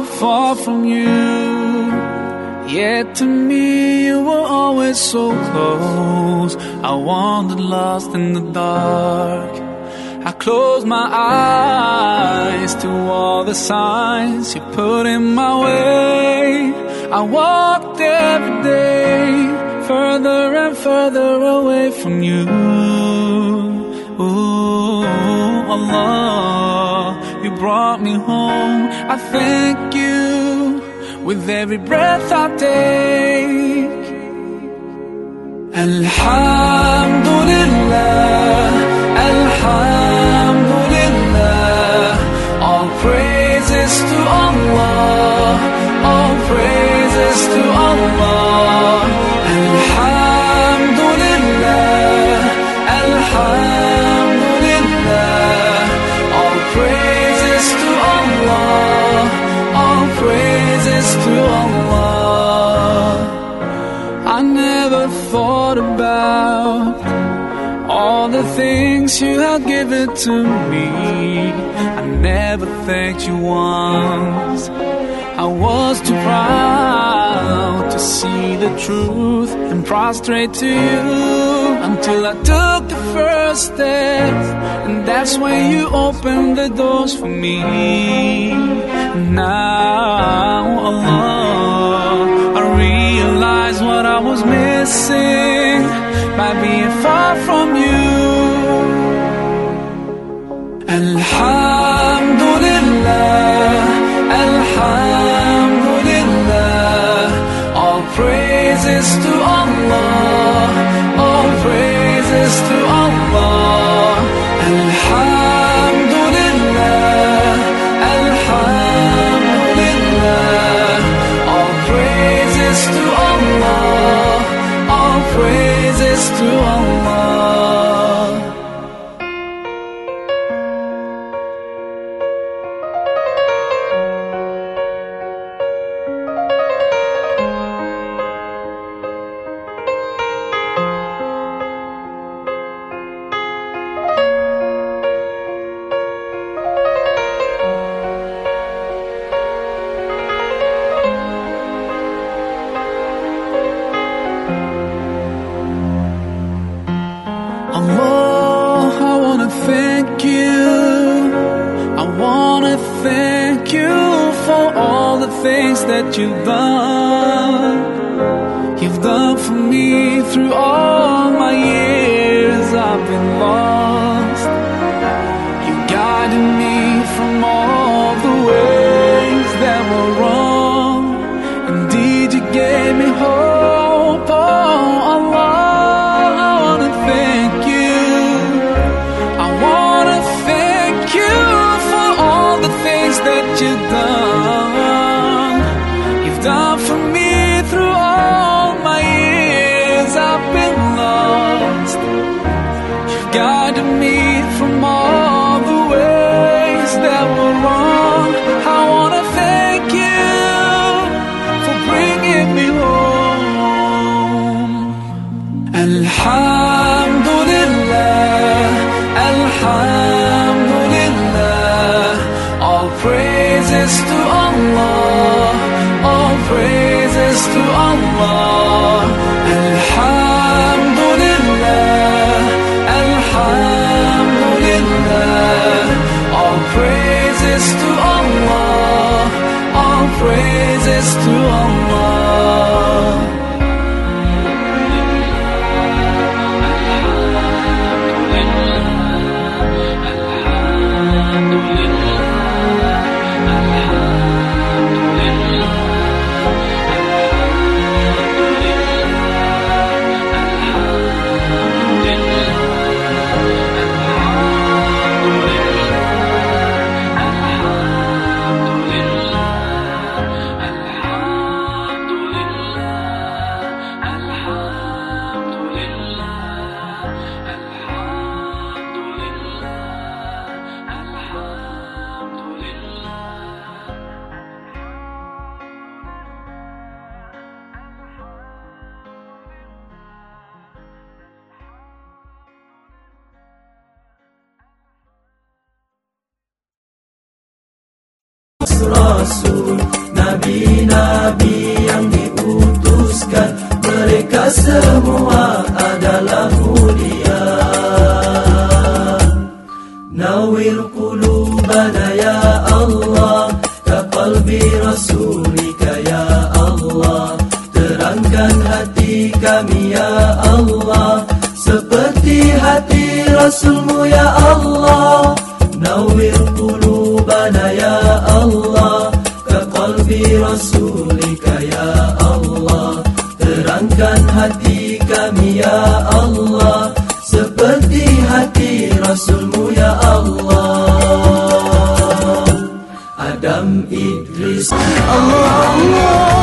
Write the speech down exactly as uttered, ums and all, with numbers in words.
far from you, yet to me you were always so close. I wandered lost in the dark. I closed my eyes to all the signs you put in my way. I walked every day further and further away from you. Ooh, Allah, you brought me home. I thank you with every breath I take. Alhamdulillah, Alhamdulillah, all praises to Allah, all praises to Allah. Alhamdulillah, Alhamdulillah, all praises to Allah, all praises to Allah. I never thought about all the things you have given to me. I never thanked you once. I was too proud to see the truth and prostrate to you, until I took the first step, and that's when you opened the doors for me. Now, Allah, I realize what I was missing by being far from you. Alhamdulillah, Alhamdulillah, all praises to Allah, all praises to Allah. Alhamdulillah, Alhamdulillah, all praises to Allah, all praises to Allah. Allah, I wanna thank you. I wanna thank you for all the things that you've done. You've done for me through all my years I've been lost. You guided me from all the ways that were wrong. Indeed, you gave me hope. Oh, Allah, I wanna thank you. I wanna thank you for all the things that you've done. You've done for me through all my years I've been lost. You've guided me from all the ways that were wrong. I wanna thank you for bringing me home. Alhamdulillah, Alhamdulillah, all praises to Allah, all praises to Allah. Alhamdulillah, Alhamdulillah, all praises to Allah, all praises to Allah. rasul, nabi-nabi yang diutuskan, mereka semua adalah mulia. Nawwir qulubana ya Allah, ka qalbi rasulika ya Allah. Terangkan hati kami ya Allah, seperti hati Rasulmu ya Allah. Nawwir qulubana ya Allah, ka qalbi rasulika ya Allah. Terangkan hati kami ya Allah, seperti hati Rasulmu ya Allah. Adam Idris Allah, Allah.